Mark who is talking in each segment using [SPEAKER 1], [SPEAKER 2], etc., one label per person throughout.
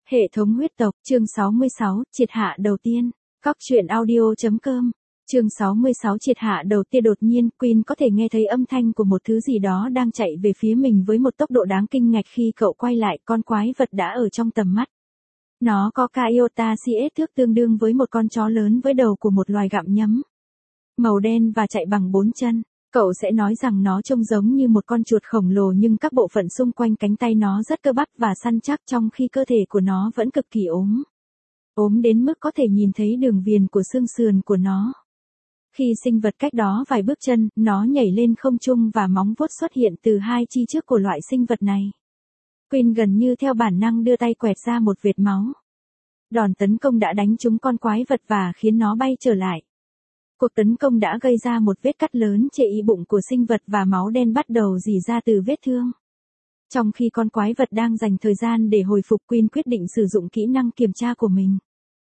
[SPEAKER 1] Hệ thống huyết tộc, chương 66, triệt hạ đầu tiên. Các truyện audio.com. Chương 66 triệt hạ đầu tiên. Đột nhiên, Queen có thể nghe thấy âm thanh của một thứ gì đó đang chạy về phía mình với một tốc độ đáng kinh ngạc. Khi cậu quay lại, con quái vật đã ở trong tầm mắt. Nó có ca iota CS thước tương đương với một con chó lớn với đầu của một loài gặm nhấm. Màu đen và chạy bằng 4 chân. Cậu sẽ nói rằng nó trông giống như một con chuột khổng lồ, nhưng các bộ phận xung quanh cánh tay nó rất cơ bắp và săn chắc, trong khi cơ thể của nó vẫn cực kỳ ốm. Ốm đến mức có thể nhìn thấy đường viền của xương sườn của nó. Khi sinh vật cách đó vài bước chân, nó nhảy lên không trung và móng vuốt xuất hiện từ hai chi trước của loại sinh vật này. Queen gần như theo bản năng đưa tay quẹt ra một vệt máu. Đòn tấn công đã đánh trúng con quái vật và khiến nó bay trở lại. Cuộc tấn công đã gây ra một vết cắt lớn trên bụng của sinh vật và máu đen bắt đầu rỉ ra từ vết thương. Trong khi con quái vật đang dành thời gian để hồi phục, Queen quyết định sử dụng kỹ năng kiểm tra của mình.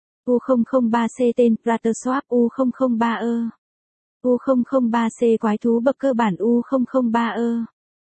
[SPEAKER 1] U003C tên Ratterswap U003E. U003C quái thú bậc cơ bản U003E.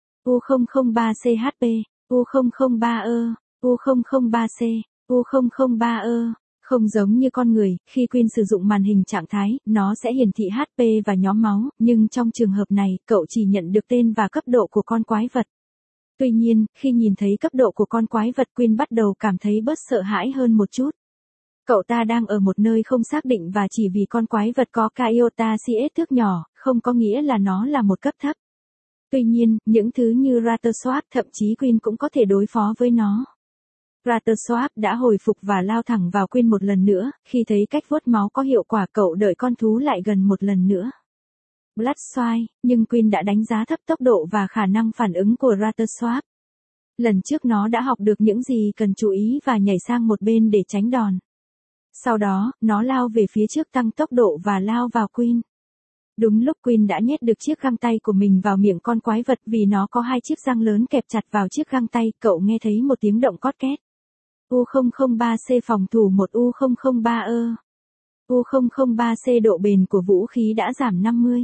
[SPEAKER 1] U003C HP. U003E. U003C. U003E. Không giống như con người, khi Queen sử dụng màn hình trạng thái, nó sẽ hiển thị HP và nhóm máu, nhưng trong trường hợp này, cậu chỉ nhận được tên và cấp độ của con quái vật. Tuy nhiên, khi nhìn thấy cấp độ của con quái vật, Queen bắt đầu cảm thấy bớt sợ hãi hơn một chút. Cậu ta đang ở một nơi không xác định, và chỉ vì con quái vật có ca iota CS thước nhỏ, không có nghĩa là nó là một cấp thấp. Tuy nhiên, những thứ như Ratterswap, thậm chí Queen cũng có thể đối phó với nó. Ratterswap đã hồi phục và lao thẳng vào Queen một lần nữa. Khi thấy cách vuốt máu có hiệu quả, cậu đợi con thú lại gần một lần nữa. Bloodshine, nhưng Queen đã đánh giá thấp tốc độ và khả năng phản ứng của Ratterswap. Lần trước nó đã học được những gì cần chú ý và nhảy sang một bên để tránh đòn. Sau đó, nó lao về phía trước tăng tốc độ và lao vào Queen. Đúng lúc Queen đã nhét được chiếc găng tay của mình vào miệng con quái vật, vì nó có hai chiếc răng lớn kẹp chặt vào chiếc găng tay, cậu nghe thấy một tiếng động cót két. U003C phòng thủ 1 U003E. U003C độ bền của vũ khí đã giảm 50.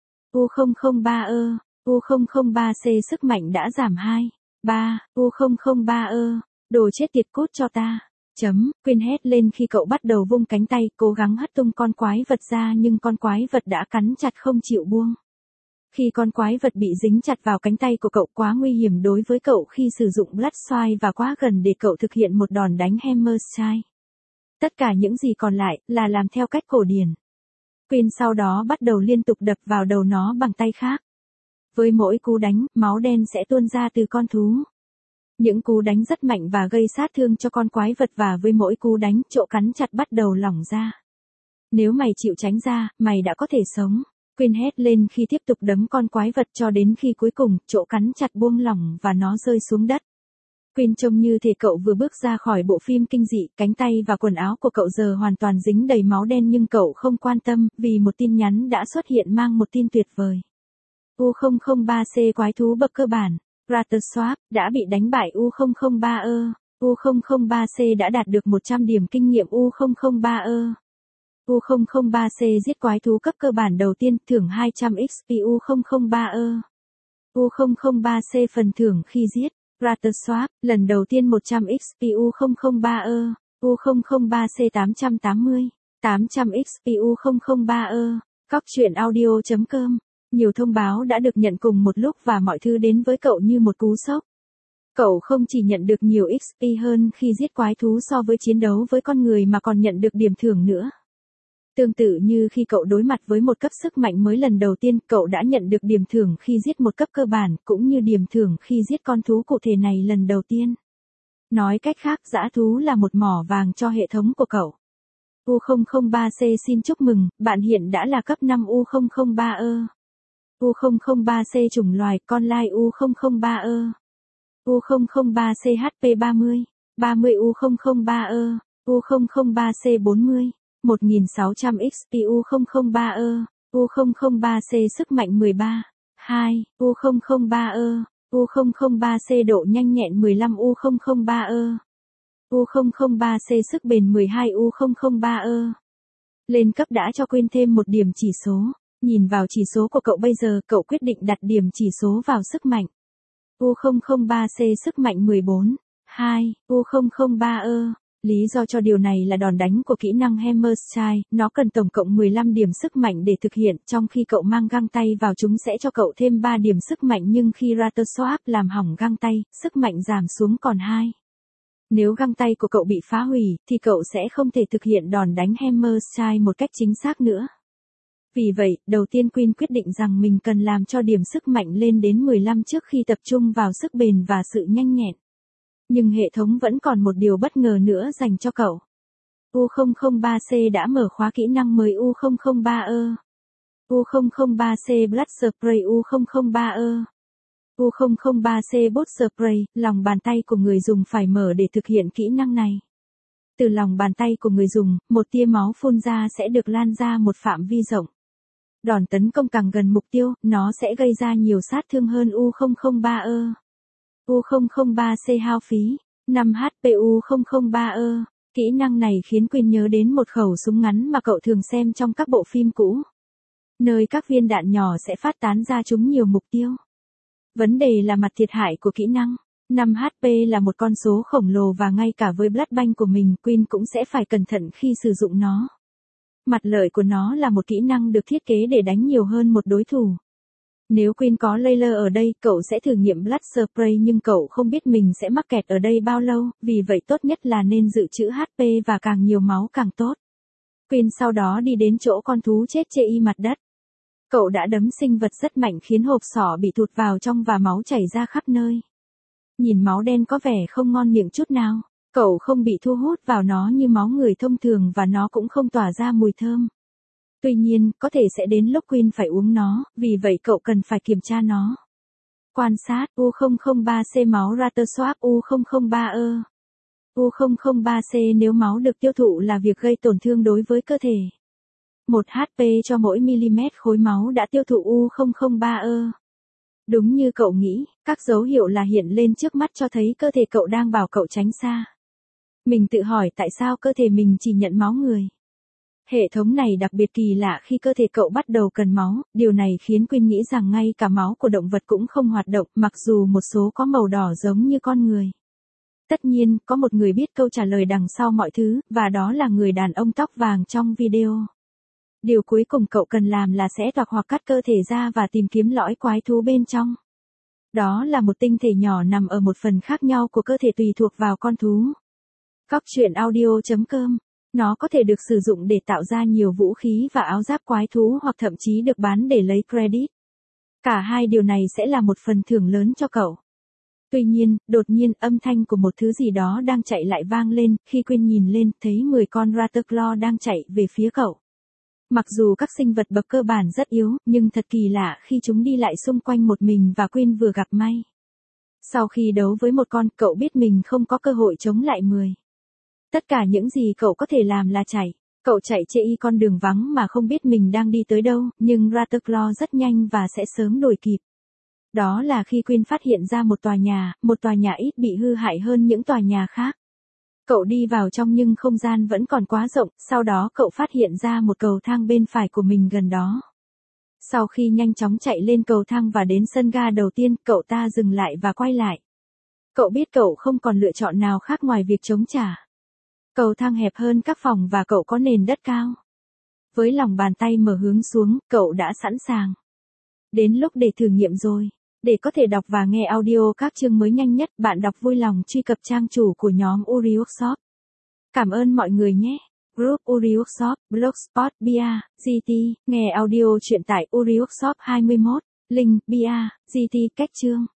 [SPEAKER 1] U003E. U003C sức mạnh đã giảm 2. 3. U003E. Đồ chết tiệt, cút cho ta. Queen hét lên khi cậu bắt đầu vung cánh tay, cố gắng hất tung con quái vật ra, nhưng con quái vật đã cắn chặt không chịu buông. Khi con quái vật bị dính chặt vào cánh tay của cậu, quá nguy hiểm đối với cậu khi sử dụng Bloodshine và quá gần để cậu thực hiện một đòn đánh Hammerstrike. Tất cả những gì còn lại là làm theo cách cổ điển. Queen sau đó bắt đầu liên tục đập vào đầu nó bằng tay khác. Với mỗi cú đánh, máu đen sẽ tuôn ra từ con thú. Những cú đánh rất mạnh và gây sát thương cho con quái vật, và với mỗi cú đánh, chỗ cắn chặt bắt đầu lỏng ra. Nếu mày chịu tránh ra, mày đã có thể sống. Queen hét lên khi tiếp tục đấm con quái vật cho đến khi cuối cùng, chỗ cắn chặt buông lỏng và nó rơi xuống đất. Queen trông như thể cậu vừa bước ra khỏi bộ phim kinh dị, cánh tay và quần áo của cậu giờ hoàn toàn dính đầy máu đen, nhưng cậu không quan tâm, vì một tin nhắn đã xuất hiện mang một tin tuyệt vời. U003C quái thú bậc cơ bản. Ratterswap đã bị đánh bại. U003E. U003C đã đạt được 100 điểm kinh nghiệm. U003E. U003C giết quái thú cấp cơ bản đầu tiên, thưởng 200 XP. U003E. U003C phần thưởng khi giết Ratterswap, lần đầu tiên 100 XP. U003E. U003C 880. 800 XP. U003E. Các truyện audio.com. Nhiều thông báo đã được nhận cùng một lúc và mọi thứ đến với cậu như một cú sốc. Cậu không chỉ nhận được nhiều XP hơn khi giết quái thú so với chiến đấu với con người, mà còn nhận được điểm thưởng nữa. Tương tự như khi cậu đối mặt với một cấp sức mạnh mới lần đầu tiên, cậu đã nhận được điểm thưởng khi giết một cấp cơ bản, cũng như điểm thưởng khi giết con thú cụ thể này lần đầu tiên. Nói cách khác, dã thú là một mỏ vàng cho hệ thống của cậu. U003C xin chúc mừng, bạn hiện đã là cấp 5 U003E. U003C chủng loài, con lai U003E. U003C HP 30. 30 U003E. U003C 40. 1600 XP. U003E. U003C sức mạnh 13. 2. U003E. U003C độ nhanh nhẹn 15. U003E. U003C sức bền 12. U003E. Lên cấp đã cho Queen thêm một điểm chỉ số. Nhìn vào chỉ số của cậu bây giờ, cậu quyết định đặt điểm chỉ số vào sức mạnh. U003C sức mạnh 14. 2. U003 Lý do cho điều này là đòn đánh của kỹ năng Hammer Strike, nó cần tổng cộng 15 điểm sức mạnh để thực hiện, trong khi cậu mang găng tay vào chúng sẽ cho cậu thêm 3 điểm sức mạnh nhưng khi Router Swap làm hỏng găng tay, sức mạnh giảm xuống còn 2. Nếu găng tay của cậu bị phá hủy, thì cậu sẽ không thể thực hiện đòn đánh Hammer Strike một cách chính xác nữa. Vì vậy, đầu tiên Queen quyết định rằng mình cần làm cho điểm sức mạnh lên đến 15 trước khi tập trung vào sức bền và sự nhanh nhẹn. Nhưng hệ thống vẫn còn một điều bất ngờ nữa dành cho cậu. U003C đã mở khóa kỹ năng mới U003. U003C Blood Spray U003. U003C Bot Spray, lòng bàn tay của người dùng phải mở để thực hiện kỹ năng này. Từ lòng bàn tay của người dùng, một tia máu phun ra sẽ được lan ra một phạm vi rộng. Đòn tấn công càng gần mục tiêu, nó sẽ gây ra nhiều sát thương hơn U003. U003C hao phí 5 HP U003. Kỹ năng này khiến Queen nhớ đến một khẩu súng ngắn mà cậu thường xem trong các bộ phim cũ, nơi các viên đạn nhỏ sẽ phát tán ra trúng nhiều mục tiêu. Vấn đề là mặt thiệt hại của kỹ năng. 5 HP là một con số khổng lồ và ngay cả với Blood Bank của mình, Queen cũng sẽ phải cẩn thận khi sử dụng nó. Mặt lợi của nó là một kỹ năng được thiết kế để đánh nhiều hơn một đối thủ. Nếu Queen có Layla ở đây, cậu sẽ thử nghiệm Blood Spray nhưng cậu không biết mình sẽ mắc kẹt ở đây bao lâu, vì vậy tốt nhất là nên dự trữ HP và càng nhiều máu càng tốt. Queen sau đó đi đến chỗ con thú chết chê y mặt đất. Cậu đã đấm sinh vật rất mạnh khiến hộp sọ bị thụt vào trong và máu chảy ra khắp nơi. Nhìn máu đen có vẻ không ngon miệng chút nào. Cậu không bị thu hút vào nó như máu người thông thường và nó cũng không tỏa ra mùi thơm. Tuy nhiên, có thể sẽ đến lúc Queen phải uống nó, vì vậy cậu cần phải kiểm tra nó. Quan sát U003C máu Router Swap U003. U003C nếu máu được tiêu thụ là việc gây tổn thương đối với cơ thể. 1 HP cho mỗi mm khối máu đã tiêu thụ U003. Đúng như cậu nghĩ, các dấu hiệu là hiện lên trước mắt cho thấy cơ thể cậu đang bảo cậu tránh xa. Mình tự hỏi tại sao cơ thể mình chỉ nhận máu người. Hệ thống này đặc biệt kỳ lạ khi cơ thể cậu bắt đầu cần máu, điều này khiến Queen nghĩ rằng ngay cả máu của động vật cũng không hoạt động, mặc dù một số có màu đỏ giống như con người. Tất nhiên, có một người biết câu trả lời đằng sau mọi thứ, và đó là người đàn ông tóc vàng trong video. Điều cuối cùng cậu cần làm là xé toạc hoặc cắt cơ thể ra và tìm kiếm lõi quái thú bên trong. Đó là một tinh thể nhỏ nằm ở một phần khác nhau của cơ thể tùy thuộc vào con thú. Cóc truyện audio.com. Nó có thể được sử dụng để tạo ra nhiều vũ khí và áo giáp quái thú hoặc thậm chí được bán để lấy credit. Cả hai điều này sẽ là một phần thưởng lớn cho cậu. Tuy nhiên, đột nhiên âm thanh của một thứ gì đó đang chạy lại vang lên, khi Queen nhìn lên, thấy 10 con Rattleclaw đang chạy về phía cậu. Mặc dù các sinh vật bậc cơ bản rất yếu, nhưng thật kỳ lạ khi chúng đi lại xung quanh một mình và Queen vừa gặp may. Sau khi đấu với một con, cậu biết mình không có cơ hội chống lại 10. Tất cả những gì cậu có thể làm là chạy. Cậu chạy chê y con đường vắng mà không biết mình đang đi tới đâu, nhưng Rattleclaw rất nhanh và sẽ sớm đuổi kịp. Đó là khi Queen phát hiện ra một tòa nhà ít bị hư hại hơn những tòa nhà khác. Cậu đi vào trong nhưng không gian vẫn còn quá rộng, sau đó cậu phát hiện ra một cầu thang bên phải của mình gần đó. Sau khi nhanh chóng chạy lên cầu thang và đến sân ga đầu tiên, cậu ta dừng lại và quay lại. Cậu biết cậu không còn lựa chọn nào khác ngoài việc chống trả. Cầu thang hẹp hơn các phòng và cậu có nền đất cao. Với lòng bàn tay mở hướng xuống, cậu đã sẵn sàng. Đến lúc để thử nghiệm rồi. Để có thể đọc và nghe audio các chương mới nhanh nhất, bạn đọc vui lòng truy cập trang chủ của nhóm Uri Workshop. Cảm ơn mọi người nhé. Group Uri Workshop, Blogspot, Bia, GT, nghe audio truyện tại Uri Workshop 21, link, Bia, GT, cách chương.